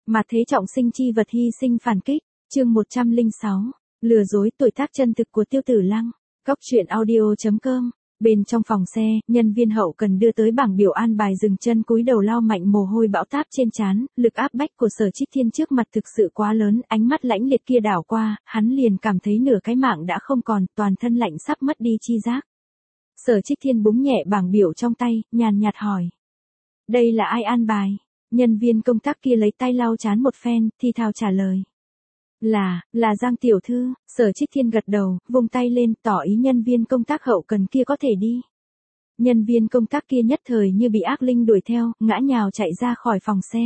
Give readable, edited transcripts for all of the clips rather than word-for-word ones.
Mà thế trọng sinh chi vật hy sinh phản kích, chương 106, lừa dối tuổi tác chân thực của Tiêu Tử Lăng. Góc truyện audio.com. Bên trong phòng xe, nhân viên hậu cần đưa tới bảng biểu an bài dừng chân cúi đầu lau mạnh mồ hôi bão táp trên trán, lực áp bách của Sở Trích Thiên trước mặt thực sự quá lớn, ánh mắt lãnh liệt kia đảo qua, hắn liền cảm thấy nửa cái mạng đã không còn, toàn thân lạnh sắp mất đi chi giác. Sở Trích Thiên búng nhẹ bảng biểu trong tay, nhàn nhạt hỏi. Đây là ai an bài? Nhân viên công tác kia lấy tay lau chán một phen, thì thào trả lời. Là Giang tiểu thư. Sở Trích Thiên gật đầu, vung tay lên, tỏ ý nhân viên công tác hậu cần kia có thể đi. Nhân viên công tác kia nhất thời như bị ác linh đuổi theo, ngã nhào chạy ra khỏi phòng xe.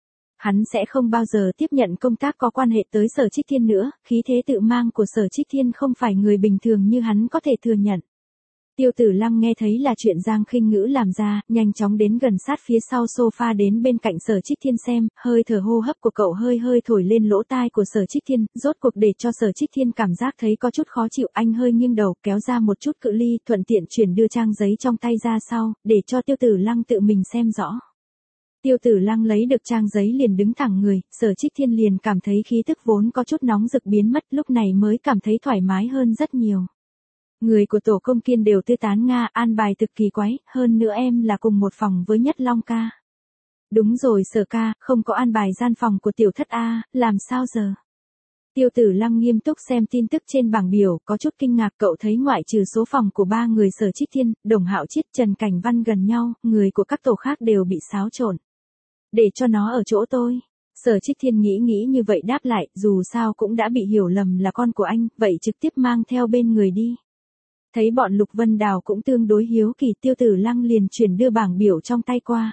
Hắn sẽ không bao giờ tiếp nhận công tác có quan hệ tới Sở Trích Thiên nữa, khí thế tự mang của Sở Trích Thiên không phải người bình thường như hắn có thể thừa nhận. Tiêu Tử Lăng nghe thấy là chuyện Giang Khinh Ngữ làm ra, nhanh chóng đến gần sát phía sau sofa đến bên cạnh Sở Trích Thiên xem, hơi thở hô hấp của cậu hơi hơi thổi lên lỗ tai của Sở Trích Thiên, rốt cuộc để cho Sở Trích Thiên cảm giác thấy có chút khó chịu, anh hơi nghiêng đầu, kéo ra một chút cự ly, thuận tiện chuyển đưa trang giấy trong tay ra sau, để cho Tiêu Tử Lăng tự mình xem rõ. Tiêu Tử Lăng lấy được trang giấy liền đứng thẳng người, Sở Trích Thiên liền cảm thấy khí tức vốn có chút nóng rực biến mất, lúc này mới cảm thấy thoải mái hơn rất nhiều. Người của tổ công kiên đều tư tán Nga, an bài thực kỳ quái, hơn nữa em là cùng một phòng với Nhất Long ca. Đúng rồi Sở ca, không có an bài gian phòng của tiểu thất A, làm sao giờ? Tiêu Tử Lăng nghiêm túc xem tin tức trên bảng biểu, có chút kinh ngạc, cậu thấy ngoại trừ số phòng của ba người Sở Trích Thiên, Đồng Hạo Chiết, Trần Cảnh Văn gần nhau, người của các tổ khác đều bị xáo trộn. Để cho nó ở chỗ tôi. Sở Trích Thiên nghĩ như vậy đáp lại, dù sao cũng đã bị hiểu lầm là con của anh, vậy trực tiếp mang theo bên người đi. Thấy bọn Lục Vân Đào cũng tương đối hiếu kỳ, Tiêu Tử Lăng liền chuyển đưa bảng biểu trong tay qua.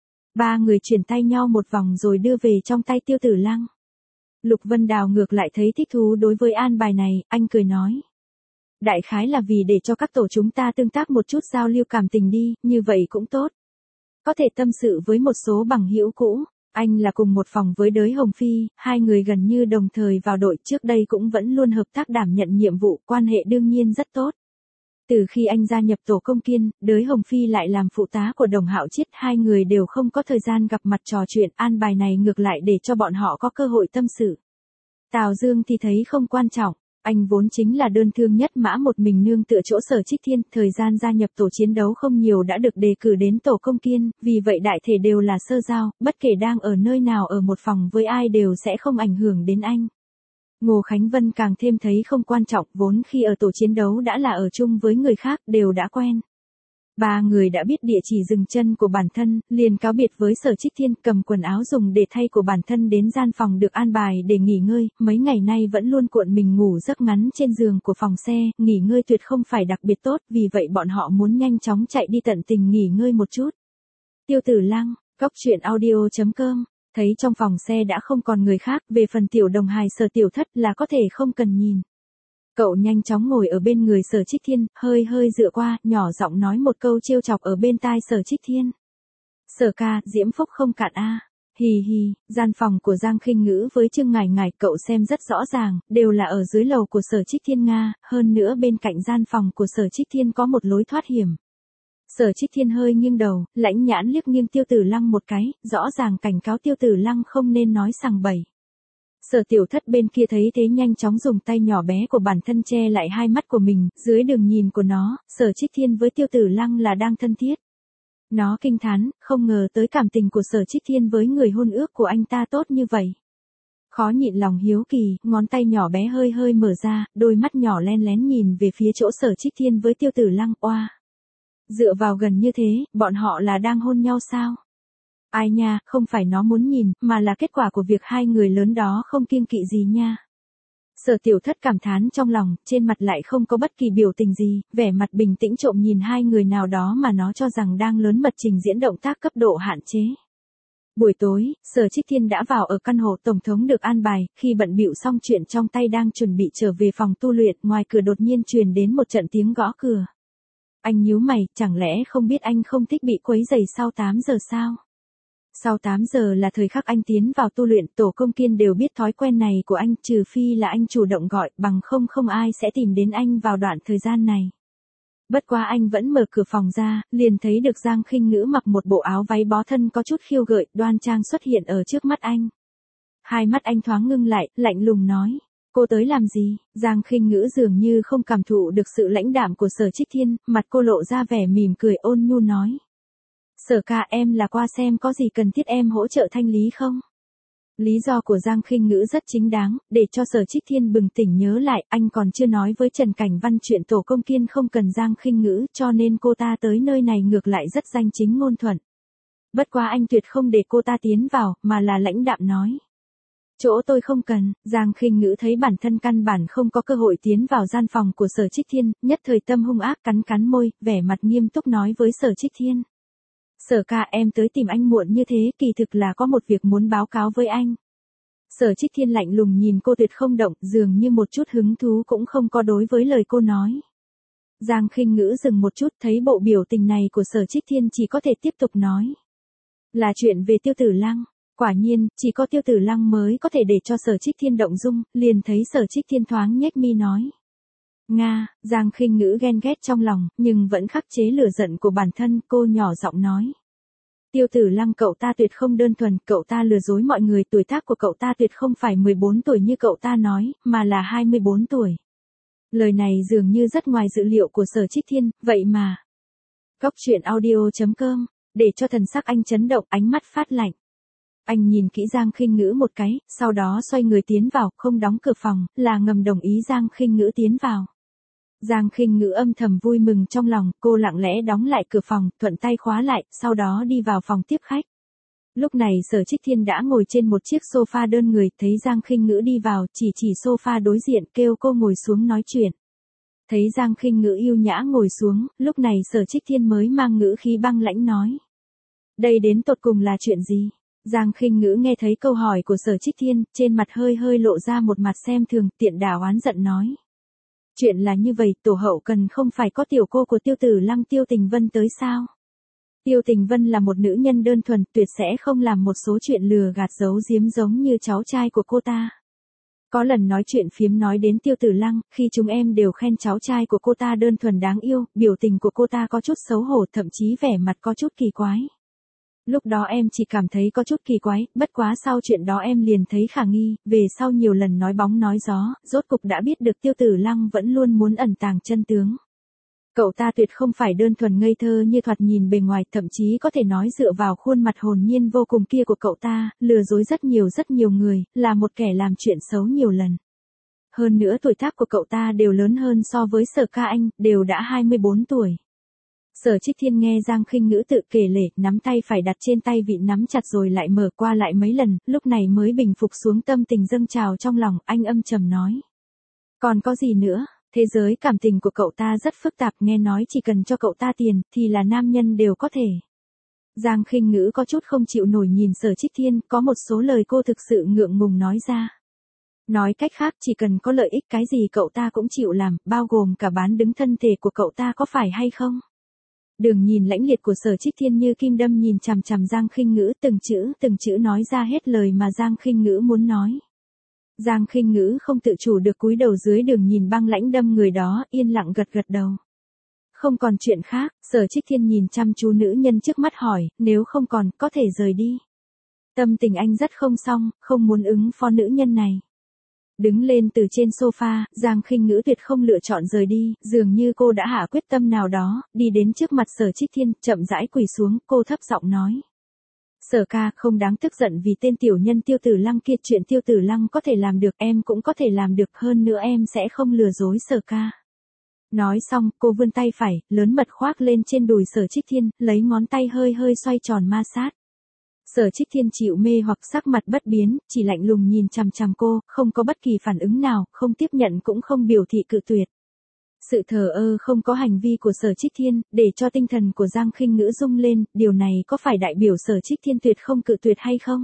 Ba người chuyển tay nhau một vòng rồi đưa về trong tay Tiêu Tử Lăng. Lục Vân Đào ngược lại thấy thích thú đối với an bài này, anh cười nói. Đại khái là vì để cho các tổ chúng ta tương tác một chút giao lưu cảm tình đi, như vậy cũng tốt. Có thể tâm sự với một số bằng hữu cũ. Anh là cùng một phòng với Đới Hồng Phi, hai người gần như đồng thời vào đội, trước đây cũng vẫn luôn hợp tác đảm nhận nhiệm vụ, quan hệ đương nhiên rất tốt. Từ khi anh gia nhập tổ công kiên, Đới Hồng Phi lại làm phụ tá của Đồng Hạo Chiết, hai người đều không có thời gian gặp mặt trò chuyện, an bài này ngược lại để cho bọn họ có cơ hội tâm sự. Tào Dương thì thấy không quan trọng, anh vốn chính là đơn thương nhất mã một mình nương tựa chỗ Sở Trích Thiên, thời gian gia nhập tổ chiến đấu không nhiều đã được đề cử đến tổ công kiên, vì vậy đại thể đều là sơ giao, bất kể đang ở nơi nào ở một phòng với ai đều sẽ không ảnh hưởng đến anh. Ngô Khánh Vân càng thêm thấy không quan trọng, vốn khi ở tổ chiến đấu đã là ở chung với người khác, đều đã quen. Ba người đã biết địa chỉ dừng chân của bản thân, liền cáo biệt với Sở Trích Thiên, cầm quần áo dùng để thay của bản thân đến gian phòng được an bài để nghỉ ngơi, mấy ngày nay vẫn luôn cuộn mình ngủ giấc ngắn trên giường của phòng xe, nghỉ ngơi tuyệt không phải đặc biệt tốt, vì vậy bọn họ muốn nhanh chóng chạy đi tận tình nghỉ ngơi một chút. Tiêu Tử Lăng, góc truyện audio.com. Thấy trong phòng xe đã không còn người khác, về phần tiểu đồng hài Sở tiểu thất là có thể không cần nhìn. Cậu nhanh chóng ngồi ở bên người Sở Trích Thiên, hơi dựa qua, nhỏ giọng nói một câu trêu chọc ở bên tai Sở Trích Thiên. Sở ca, diễm phúc không cạn a. Hì hì, gian phòng của Giang Khinh Ngữ với Trương Ngải Ngải cậu xem rất rõ ràng, đều là ở dưới lầu của Sở Trích Thiên Nga, hơn nữa bên cạnh gian phòng của Sở Trích Thiên có một lối thoát hiểm. Sở Trích Thiên hơi nghiêng đầu, lãnh nhãn liếc nghiêng Tiêu Tử Lăng một cái, rõ ràng cảnh cáo Tiêu Tử Lăng không nên nói sằng bậy. Sở tiểu thất bên kia thấy thế nhanh chóng dùng tay nhỏ bé của bản thân che lại hai mắt của mình, dưới đường nhìn của nó, Sở Trích Thiên với Tiêu Tử Lăng là đang thân thiết. Nó kinh thán, không ngờ tới cảm tình của Sở Trích Thiên với người hôn ước của anh ta tốt như vậy. Khó nhịn lòng hiếu kỳ, ngón tay nhỏ bé hơi mở ra, đôi mắt nhỏ len lén nhìn về phía chỗ Sở Trích Thiên với Tiêu Tử Lăng, oa. Dựa vào gần như thế, bọn họ là đang hôn nhau sao? Ai nha, không phải nó muốn nhìn, mà là kết quả của việc hai người lớn đó không kiêng kỵ gì nha. Sở tiểu thất cảm thán trong lòng, trên mặt lại không có bất kỳ biểu tình gì, vẻ mặt bình tĩnh trộm nhìn hai người nào đó mà nó cho rằng đang lớn mật trình diễn động tác cấp độ hạn chế. Buổi tối, Sở Trích Thiên đã vào ở căn hộ tổng thống được an bài, khi bận bịu xong chuyện trong tay đang chuẩn bị trở về phòng tu luyện, ngoài cửa đột nhiên truyền đến một trận tiếng gõ cửa. Anh nhíu mày, chẳng lẽ không biết anh không thích bị quấy rầy sau 8 giờ sao? Sau 8 giờ là thời khắc anh tiến vào tu luyện, tổ công kiên đều biết thói quen này của anh, trừ phi là anh chủ động gọi, bằng không ai sẽ tìm đến anh vào đoạn thời gian này. Bất quá anh vẫn mở cửa phòng ra, liền thấy được Giang Khinh Ngữ mặc một bộ áo váy bó thân có chút khiêu gợi, đoan trang xuất hiện ở trước mắt anh. Hai mắt anh thoáng ngưng lại, lạnh lùng nói. Cô tới làm gì? Giang Khinh Ngữ dường như không cảm thụ được sự lãnh đạm của Sở Trích Thiên, mặt cô lộ ra vẻ mỉm cười ôn nhu nói. Sở ca, em là qua xem có gì cần thiết em hỗ trợ thanh lý không? Lý do của Giang Khinh Ngữ rất chính đáng, để cho Sở Trích Thiên bừng tỉnh nhớ lại, anh còn chưa nói với Trần Cảnh Văn chuyện tổ công kiên không cần Giang Khinh Ngữ, cho nên cô ta tới nơi này ngược lại rất danh chính ngôn thuận. Bất quá anh tuyệt không để cô ta tiến vào, mà là lãnh đạm nói. Chỗ tôi không cần. Giang Khinh Ngữ thấy bản thân căn bản không có cơ hội tiến vào gian phòng của Sở Trích Thiên, nhất thời tâm hung ác cắn cắn môi, vẻ mặt nghiêm túc nói với Sở Trích Thiên. Sở ca, em tới tìm anh muộn như thế, kỳ thực là có một việc muốn báo cáo với anh. Sở Trích Thiên lạnh lùng nhìn cô tuyệt không động, dường như một chút hứng thú cũng không có đối với lời cô nói. Giang Khinh Ngữ dừng một chút, thấy bộ biểu tình này của Sở Trích Thiên chỉ có thể tiếp tục nói. Là chuyện về Tiêu Tử Lăng. Quả nhiên, chỉ có Tiêu Tử Lăng mới có thể để cho Sở Trích Thiên động dung, liền thấy Sở Trích Thiên thoáng nhếch mi nói. Nga, Giang Khinh Ngữ ghen ghét trong lòng, nhưng vẫn khắc chế lửa giận của bản thân, cô nhỏ giọng nói. Tiêu Tử Lăng cậu ta tuyệt không đơn thuần, cậu ta lừa dối mọi người, tuổi tác của cậu ta tuyệt không phải 14 tuổi như cậu ta nói, mà là 24 tuổi. Lời này dường như rất ngoài dự liệu của Sở Trích Thiên, vậy mà. Góc truyện audio.com, để cho thần sắc anh chấn động, ánh mắt phát lạnh. Anh nhìn kỹ Giang Khinh Ngữ một cái, sau đó xoay người tiến vào, không đóng cửa phòng, là ngầm đồng ý Giang Khinh Ngữ tiến vào. Giang Khinh Ngữ âm thầm vui mừng trong lòng, cô lặng lẽ đóng lại cửa phòng, thuận tay khóa lại, sau đó đi vào phòng tiếp khách. Lúc này Sở Trích Thiên đã ngồi trên một chiếc sofa đơn người, thấy Giang Khinh Ngữ đi vào, chỉ sofa đối diện, kêu cô ngồi xuống nói chuyện. Thấy Giang Khinh Ngữ yêu nhã ngồi xuống, lúc này Sở Trích Thiên mới mang ngữ khí băng lãnh nói. Đây đến tột cùng là chuyện gì? Giang Khinh Ngữ nghe thấy câu hỏi của Sở Trích Thiên, trên mặt hơi hơi lộ ra một mặt xem thường, tiện đà oán giận nói. Chuyện là như vậy, tổ hậu cần không phải có tiểu cô của Tiêu Tử Lăng Tiêu Tình Vân tới sao? Tiêu Tình Vân là một nữ nhân đơn thuần, tuyệt sẽ không làm một số chuyện lừa gạt giấu giếm giống như cháu trai của cô ta. Có lần nói chuyện phiếm nói đến Tiêu Tử Lăng, khi chúng em đều khen cháu trai của cô ta đơn thuần đáng yêu, biểu tình của cô ta có chút xấu hổ, thậm chí vẻ mặt có chút kỳ quái. Lúc đó em chỉ cảm thấy có chút kỳ quái, bất quá sau chuyện đó em liền thấy khả nghi, về sau nhiều lần nói bóng nói gió, rốt cục đã biết được Tiêu Tử Lăng vẫn luôn muốn ẩn tàng chân tướng. Cậu ta tuyệt không phải đơn thuần ngây thơ như thoạt nhìn bề ngoài, thậm chí có thể nói dựa vào khuôn mặt hồn nhiên vô cùng kia của cậu ta, lừa dối rất nhiều người, là một kẻ làm chuyện xấu nhiều lần. Hơn nữa tuổi tác của cậu ta đều lớn hơn so với Sở ca anh, đều đã 24 tuổi. Sở Trích Thiên nghe Giang Khinh Ngữ tự kể lể, nắm tay phải đặt trên tay vịn nắm chặt rồi lại mở qua lại mấy lần, lúc này mới bình phục xuống tâm tình dâng trào trong lòng, anh âm trầm nói. Còn có gì nữa, thế giới cảm tình của cậu ta rất phức tạp, nghe nói chỉ cần cho cậu ta tiền, thì là nam nhân đều có thể. Giang Khinh Ngữ có chút không chịu nổi nhìn Sở Trích Thiên, có một số lời cô thực sự ngượng ngùng nói ra. Nói cách khác, chỉ cần có lợi ích cái gì cậu ta cũng chịu làm, bao gồm cả bán đứng thân thể của cậu ta có phải hay không? Đường nhìn lãnh liệt của Sở Trích Thiên như kim đâm nhìn chằm chằm Giang Khinh Ngữ, từng chữ nói ra hết lời mà Giang Khinh Ngữ muốn nói. Giang Khinh Ngữ không tự chủ được cúi đầu dưới đường nhìn băng lãnh đâm người đó, yên lặng gật đầu. Không còn chuyện khác, Sở Trích Thiên nhìn chăm chú nữ nhân trước mắt hỏi, nếu không còn, có thể rời đi. Tâm tình anh rất không xong, không muốn ứng phó nữ nhân này. Đứng lên từ trên sofa, Giang Khinh Ngữ tuyệt không lựa chọn rời đi, dường như cô đã hạ quyết tâm nào đó, đi đến trước mặt Sở Trích Thiên, chậm rãi quỳ xuống, cô thấp giọng nói. Sở ca, không đáng tức giận vì tên tiểu nhân Tiêu Tử Lăng kia, chuyện Tiêu Tử Lăng có thể làm được, em cũng có thể làm được, hơn nữa em sẽ không lừa dối Sở ca. Nói xong, cô vươn tay phải, lớn mật khoác lên trên đùi Sở Trích Thiên, lấy ngón tay hơi hơi xoay tròn ma sát. Sở Trích Thiên chịu mê hoặc sắc mặt bất biến, chỉ lạnh lùng nhìn chằm chằm cô, không có bất kỳ phản ứng nào, không tiếp nhận cũng không biểu thị cự tuyệt. Sự thờ ơ không có hành vi của Sở Trích Thiên, để cho tinh thần của Giang Khinh Ngữ rung lên, điều này có phải đại biểu Sở Trích Thiên tuyệt không cự tuyệt hay không?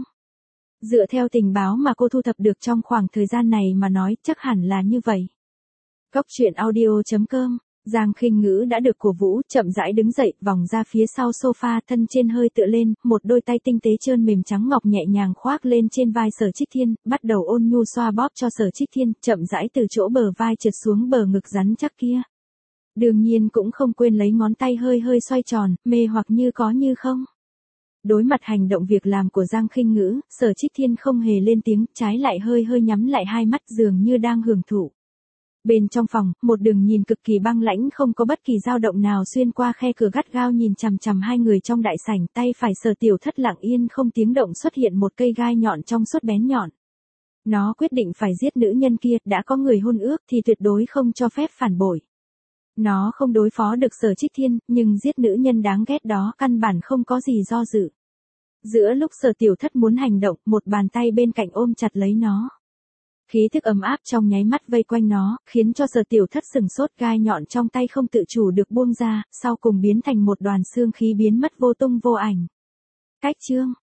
Dựa theo tình báo mà cô thu thập được trong khoảng thời gian này mà nói, chắc hẳn là như vậy. Góc truyện audio.com, Giang Khinh Ngữ đã được cổ vũ, chậm rãi đứng dậy, vòng ra phía sau sofa, thân trên hơi tựa lên, một đôi tay tinh tế trơn mềm trắng ngọc nhẹ nhàng khoác lên trên vai Sở Trích Thiên, bắt đầu ôn nhu xoa bóp cho Sở Trích Thiên, chậm rãi từ chỗ bờ vai trượt xuống bờ ngực rắn chắc kia. Đương nhiên cũng không quên lấy ngón tay hơi hơi xoay tròn, mê hoặc như có như không. Đối mặt hành động việc làm của Giang Khinh Ngữ, Sở Trích Thiên không hề lên tiếng, trái lại hơi hơi nhắm lại hai mắt dường như đang hưởng thụ. Bên trong phòng, một đường nhìn cực kỳ băng lãnh không có bất kỳ dao động nào xuyên qua khe cửa gắt gao nhìn chằm chằm hai người trong đại sảnh, tay phải Sở Tiểu Thất lặng yên không tiếng động xuất hiện một cây gai nhọn trong suốt bén nhọn. Nó quyết định phải giết nữ nhân kia, đã có người hôn ước thì tuyệt đối không cho phép phản bội. Nó không đối phó được Sở Trích Thiên, nhưng giết nữ nhân đáng ghét đó căn bản không có gì do dự. Giữa lúc Sở Tiểu Thất muốn hành động, một bàn tay bên cạnh ôm chặt lấy nó. Khí thức ấm áp trong nháy mắt vây quanh nó, khiến cho Sở Tiểu Thất sừng sốt, gai nhọn trong tay không tự chủ được buông ra, sau cùng biến thành một đoàn xương khí biến mất vô tung vô ảnh. Cách chương